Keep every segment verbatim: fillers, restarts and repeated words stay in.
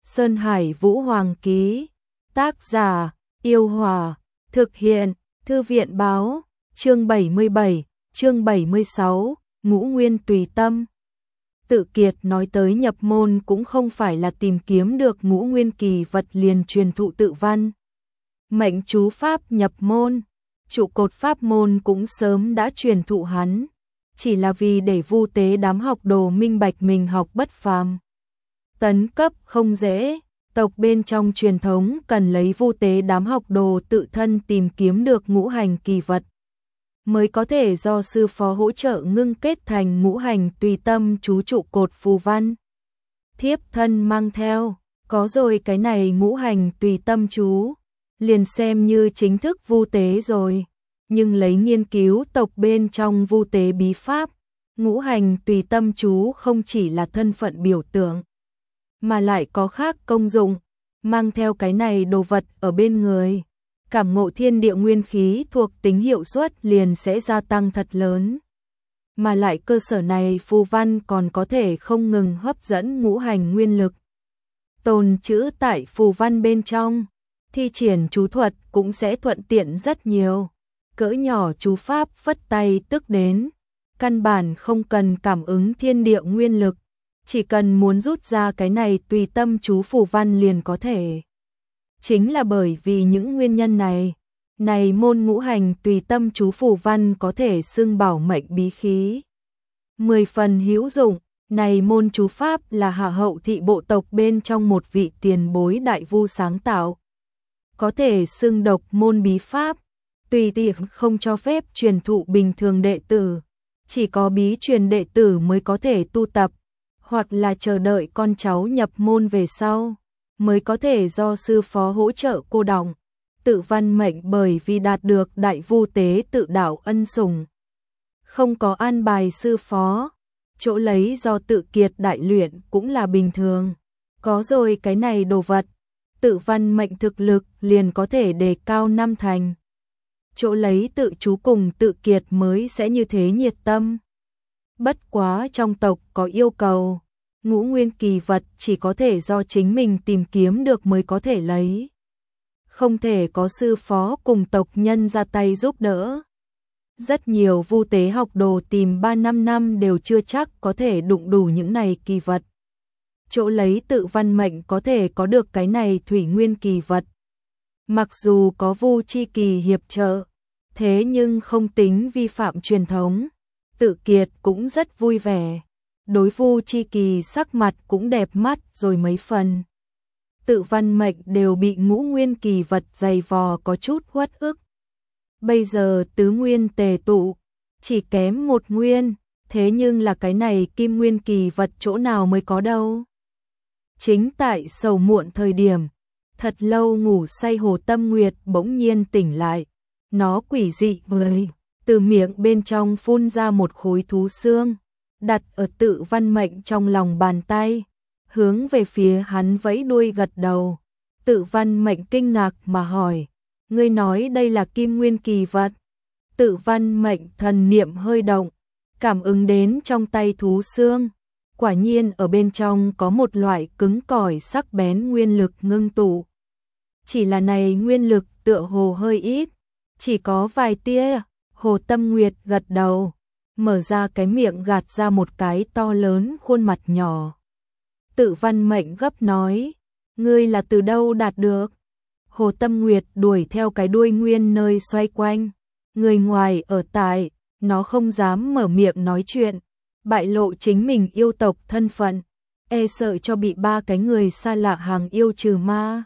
Sơn Hải Vũ Hoàng ký. Tác giả, Yêu Hòa. Thực hiện, Thư viện báo. Chương bảy mươi bảy, chương bảy mươi sáu, Ngũ Nguyên tùy tâm. Tự Kiệt nói tới nhập môn cũng không phải là tìm kiếm được ngũ nguyên kỳ vật liền truyền thụ tự văn. Mệnh chú pháp nhập môn, trụ cột pháp môn cũng sớm đã truyền thụ hắn, chỉ là vì để vu tế đám học đồ minh bạch mình học bất phàm. Tấn cấp không dễ, tộc bên trong truyền thống cần lấy vu tế đám học đồ tự thân tìm kiếm được ngũ hành kỳ vật, mới có thể do sư phó hỗ trợ ngưng kết thành ngũ hành tùy tâm chú trụ cột phù văn. Thiếp thân mang theo, có rồi cái này ngũ hành tùy tâm chú, liền xem như chính thức vu tế rồi. Nhưng lấy nghiên cứu tộc bên trong vu tế bí pháp, ngũ hành tùy tâm chú không chỉ là thân phận biểu tượng, mà lại có khác công dụng. Mang theo cái này đồ vật ở bên người, cảm ngộ thiên địa nguyên khí thuộc tính hiệu suất liền sẽ gia tăng thật lớn. Mà lại cơ sở này phù văn còn có thể không ngừng hấp dẫn ngũ hành nguyên lực, tồn trữ tại phù văn bên trong, thi triển chú thuật cũng sẽ thuận tiện rất nhiều. Cỡ nhỏ chú pháp phất tay tức đến, căn bản không cần cảm ứng thiên địa nguyên lực, chỉ cần muốn rút ra cái này tùy tâm chú phù văn liền có thể. Chính là bởi vì những nguyên nhân này, này môn ngũ hành tùy tâm chú phù văn có thể xưng bảo mệnh bí khí. Mười phần hữu dụng, này môn chú pháp là Hạ Hậu thị bộ tộc bên trong một vị tiền bối đại vu sáng tạo. Có thể xưng độc môn bí pháp, tùy tiện không cho phép truyền thụ bình thường đệ tử, chỉ có bí truyền đệ tử mới có thể tu tập, hoặc là chờ đợi con cháu nhập môn về sau, mới có thể do sư phó hỗ trợ cô đọng. Tự văn mệnh bởi vì đạt được đại vu tế tự đạo ân sủng, không có an bài sư phó, chỗ lấy do Tự Kiệt đại luyện cũng là bình thường. Có rồi cái này đồ vật, tự văn mệnh thực lực liền có thể đề cao năm thành. Chỗ lấy tự chú cùng Tự Kiệt mới sẽ như thế nhiệt tâm. Bất quá trong tộc có yêu cầu, ngũ nguyên kỳ vật chỉ có thể do chính mình tìm kiếm được mới có thể lấy, không thể có sư phó cùng tộc nhân ra tay giúp đỡ. Rất nhiều vu tế học đồ tìm ba năm năm đều chưa chắc có thể đụng đủ những này kỳ vật. Chỗ lấy tự văn mệnh có thể có được cái này thủy nguyên kỳ vật. Mặc dù có vu chi kỳ hiệp trợ, thế nhưng không tính vi phạm truyền thống. Tự Kiệt cũng rất vui vẻ, đối vu chi kỳ sắc mặt cũng đẹp mắt rồi mấy phần. Tự văn mệnh đều bị ngũ nguyên kỳ vật dày vò có chút uất ức. Bây giờ tứ nguyên tề tụ, chỉ kém một nguyên, thế nhưng là cái này kim nguyên kỳ vật chỗ nào mới có đâu. Chính tại sầu muộn thời điểm, thật lâu ngủ say Hồ Tâm Nguyệt bỗng nhiên tỉnh lại. Nó quỷ dị vời, từ miệng bên trong phun ra một khối thú xương, đặt ở tự văn mệnh trong lòng bàn tay, hướng về phía hắn vẫy đuôi gật đầu. Tự văn mệnh kinh ngạc mà hỏi, ngươi nói đây là kim nguyên kỳ vật? Tự văn mệnh thần niệm hơi động, cảm ứng đến trong tay thú xương, quả nhiên ở bên trong có một loại cứng cỏi sắc bén nguyên lực ngưng tụ. Chỉ là này nguyên lực tựa hồ hơi ít, chỉ có vài tia. Hồ Tâm Nguyệt gật đầu, mở ra cái miệng gạt ra một cái to lớn khuôn mặt nhỏ. Tự văn mệnh gấp nói, ngươi là từ đâu đạt được? Hồ Tâm Nguyệt đuổi theo cái đuôi nguyên nơi xoay quanh, người ngoài ở tại, nó không dám mở miệng nói chuyện, bại lộ chính mình yêu tộc thân phận, e sợ cho bị ba cái người xa lạ hàng yêu trừ ma.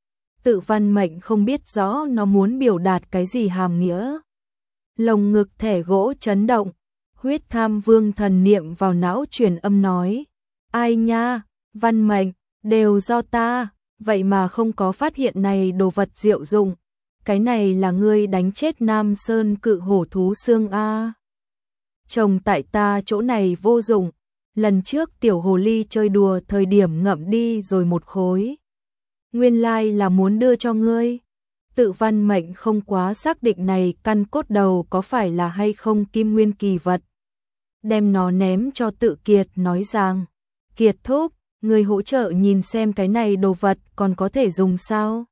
Tự văn mệnh không biết rõ nó muốn biểu đạt cái gì hàm nghĩa. Lồng ngực thẻ gỗ chấn động, huyết tham vương thần niệm vào não truyền âm nói, ai nha, văn mệnh, đều do ta, vậy mà không có phát hiện này đồ vật diệu dụng, cái này là ngươi đánh chết Nam Sơn cự hổ thú xương a. Trồng tại ta chỗ này vô dụng, lần trước tiểu hồ ly chơi đùa thời điểm ngậm đi rồi một khối. Nguyên lai là muốn đưa cho ngươi. Tự văn mệnh không quá xác định này căn cốt đầu có phải là hay không kim nguyên kỳ vật. Đem nó ném cho Tự Kiệt nói rằng, Kiệt thúc, người hỗ trợ nhìn xem cái này đồ vật còn có thể dùng sao?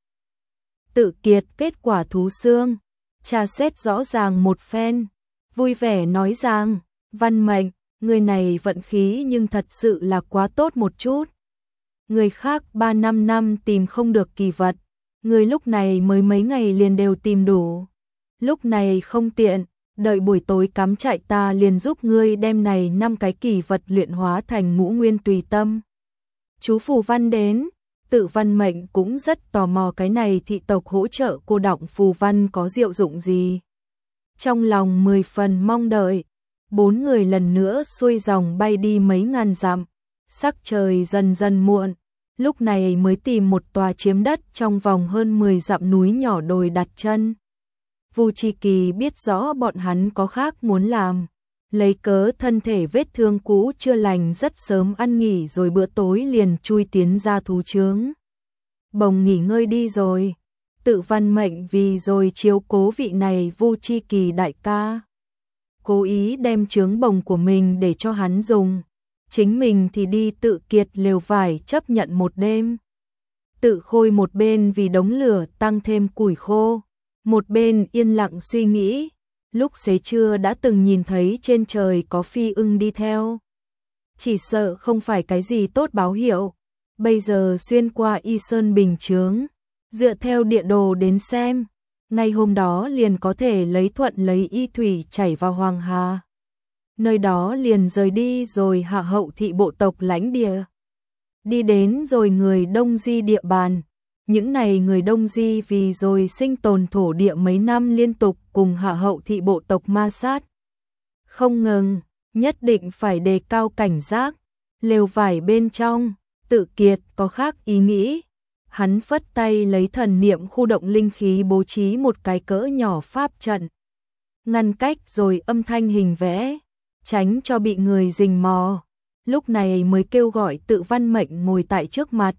Tự Kiệt kết quả thú xương, tra xét rõ ràng một phen, vui vẻ nói rằng, Văn Mệnh, người này vận khí nhưng thật sự là quá tốt một chút. Người khác ba năm năm tìm không được kỳ vật, người lúc này mới mấy ngày liền đều tìm đủ. Lúc này không tiện, đợi buổi tối cắm trại ta liền giúp ngươi đem này năm cái kỳ vật luyện hóa thành ngũ nguyên tùy tâm. Chú Phù Văn đến, Tự Văn Mệnh cũng rất tò mò cái này thị tộc hỗ trợ cô đọng phù văn có diệu dụng gì. Trong lòng mười phần mong đợi, bốn người lần nữa xuôi dòng bay đi mấy ngàn dặm, sắc trời dần dần muộn, lúc này mới tìm một tòa chiếm đất trong vòng hơn mười dặm núi nhỏ đồi đặt chân. Vu Chi Kỳ biết rõ bọn hắn có khác muốn làm, lấy cớ thân thể vết thương cũ chưa lành rất sớm ăn nghỉ rồi bữa tối liền chui tiến ra thú trướng. Bồng nghỉ ngơi đi rồi, Tự Văn Mệnh vì rồi chiếu cố vị này Vu Chi Kỳ đại ca, cố ý đem trướng bồng của mình để cho hắn dùng, chính mình thì đi Tự Kiệt lều vải chấp nhận một đêm. Tự Khôi một bên vì đống lửa tăng thêm củi khô, một bên yên lặng suy nghĩ, lúc xế trưa đã từng nhìn thấy trên trời có phi ưng đi theo. Chỉ sợ không phải cái gì tốt báo hiệu, bây giờ xuyên qua Y Sơn bình chướng, dựa theo địa đồ đến xem, ngay hôm đó liền có thể lấy thuận lấy y thủy chảy vào Hoàng Hà. Nơi đó liền rời đi rồi hạ hậu thị bộ tộc lãnh địa. Đi đến rồi người Đông Di địa bàn. Những này người Đông Di vì rồi sinh tồn thổ địa mấy năm liên tục cùng hạ hậu thị bộ tộc ma sát. Không ngừng, nhất định phải đề cao cảnh giác. Lều vải bên trong, Tự Kiệt có khác ý nghĩ. Hắn phất tay lấy thần niệm khu động linh khí bố trí một cái cỡ nhỏ pháp trận. Ngăn cách rồi âm thanh hình vẽ, tránh cho bị người rình mò. Lúc này mới kêu gọi Tự Văn Mệnh ngồi tại trước mặt.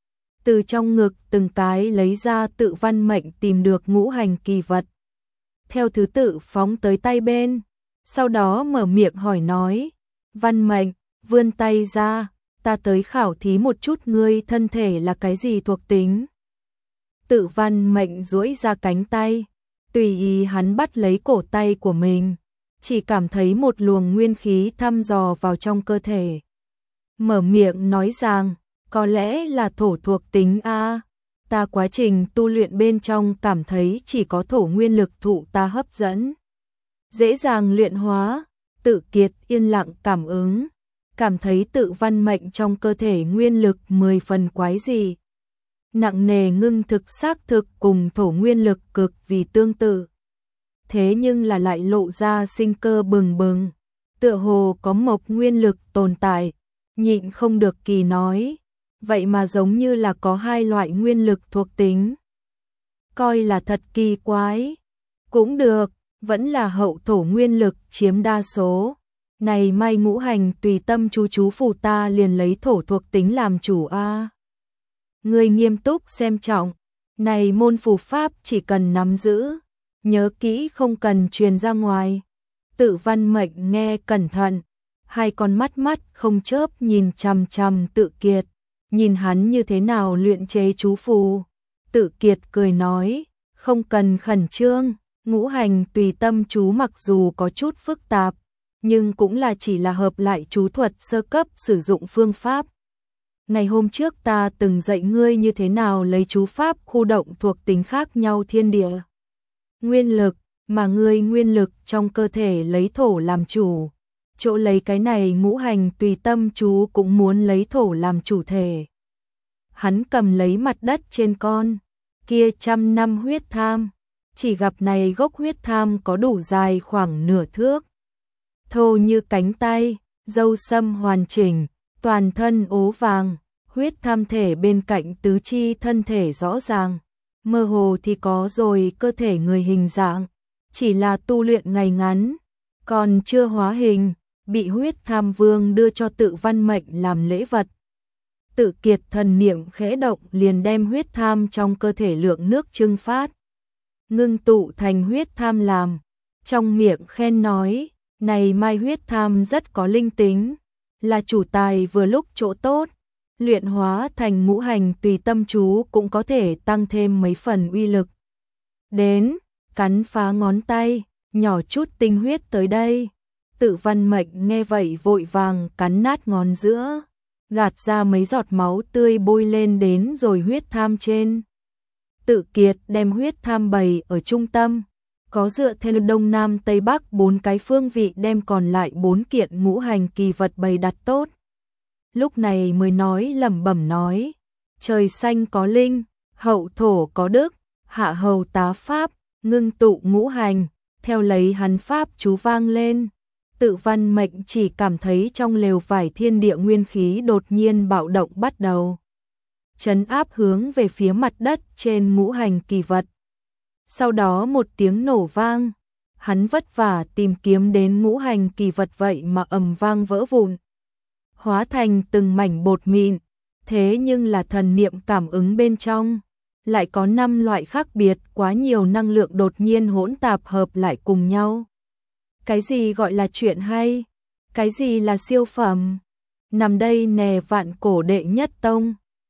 Từ trong ngực từng cái lấy ra Tự Văn Mệnh tìm được ngũ hành kỳ vật. Theo thứ tự phóng tới tay bên, sau đó mở miệng hỏi nói, Văn Mệnh, vươn tay ra, ta tới khảo thí một chút ngươi thân thể là cái gì thuộc tính. Tự Văn Mệnh duỗi ra cánh tay, tùy ý hắn bắt lấy cổ tay của mình, chỉ cảm thấy một luồng nguyên khí thăm dò vào trong cơ thể. Mở miệng nói rằng, có lẽ là thổ thuộc tính a, ta quá trình tu luyện bên trong cảm thấy chỉ có thổ nguyên lực thụ ta hấp dẫn. Dễ dàng luyện hóa, Tự Kiệt yên lặng cảm ứng, cảm thấy Tự Văn Mệnh trong cơ thể nguyên lực mười phần quái dị. Nặng nề ngưng thực xác thực cùng thổ nguyên lực cực vì tương tự. Thế nhưng là lại lộ ra sinh cơ bừng bừng, tựa hồ có mộc nguyên lực tồn tại, nhịn không được kỳ nói, vậy mà giống như là có hai loại nguyên lực thuộc tính. Coi là thật kỳ quái, cũng được, vẫn là hậu thổ nguyên lực chiếm đa số. Này mai ngũ hành tùy tâm chú chú phù ta liền lấy thổ thuộc tính làm chủ a. Người nghiêm túc xem trọng, này môn phù pháp chỉ cần nắm giữ, nhớ kỹ không cần truyền ra ngoài. Tự Văn Mệnh nghe cẩn thận, hai con mắt mắt không chớp nhìn chằm chằm Tự Kiệt, nhìn hắn như thế nào luyện chế chú phù. Tự Kiệt cười nói, không cần khẩn trương, ngũ hành tùy tâm chú mặc dù có chút phức tạp, nhưng cũng là chỉ là hợp lại chú thuật sơ cấp sử dụng phương pháp. Ngày hôm trước ta từng dạy ngươi như thế nào lấy chú pháp khu động thuộc tính khác nhau thiên địa. Nguyên lực, mà ngươi nguyên lực trong cơ thể lấy thổ làm chủ. Chỗ lấy cái này ngũ hành tùy tâm chú cũng muốn lấy thổ làm chủ thể. Hắn cầm lấy mặt đất trên con kia trăm năm huyết tham, chỉ gặp này gốc huyết tham có đủ dài khoảng nửa thước, thô như cánh tay, râu sâm hoàn chỉnh, toàn thân ố vàng, huyết tham thể bên cạnh tứ chi thân thể rõ ràng, mơ hồ thì có rồi cơ thể người hình dạng, chỉ là tu luyện ngày ngắn, còn chưa hóa hình, bị huyết tham vương đưa cho Tự Văn Mệnh làm lễ vật. Tự Kiệt thần niệm khẽ động liền đem huyết tham trong cơ thể lượng nước trưng phát, ngưng tụ thành huyết tham làm, trong miệng khen nói, này mai huyết tham rất có linh tính, là chủ tài vừa lúc chỗ tốt, luyện hóa thành ngũ hành tùy tâm chú cũng có thể tăng thêm mấy phần uy lực. Đến, cắn phá ngón tay, nhỏ chút tinh huyết tới đây. Tự Văn Mệnh nghe vậy vội vàng cắn nát ngón giữa, gạt ra mấy giọt máu tươi bôi lên đến rồi huyết tham trên. Tự Kiệt đem huyết tham bày ở trung tâm, có dựa theo đông nam tây bắc bốn cái phương vị đem còn lại bốn kiện ngũ hành kỳ vật bày đặt tốt. Lúc này mới nói lẩm bẩm nói, trời xanh có linh, hậu thổ có đức, hạ hầu tá pháp, ngưng tụ ngũ hành, theo lấy hắn pháp chú vang lên. Tự Văn Mệnh chỉ cảm thấy trong lều vải thiên địa nguyên khí đột nhiên bạo động bắt đầu trấn áp hướng về phía mặt đất trên ngũ hành kỳ vật. Sau đó một tiếng nổ vang, hắn vất vả tìm kiếm đến ngũ hành kỳ vật vậy mà ầm vang vỡ vụn, hóa thành từng mảnh bột mịn. Thế nhưng là thần niệm cảm ứng bên trong lại có năm loại khác biệt, quá nhiều năng lượng đột nhiên hỗn tạp hợp lại cùng nhau. Cái gì gọi là chuyện hay? Cái gì là siêu phẩm? Nằm đây nè, vạn cổ đệ nhất tông,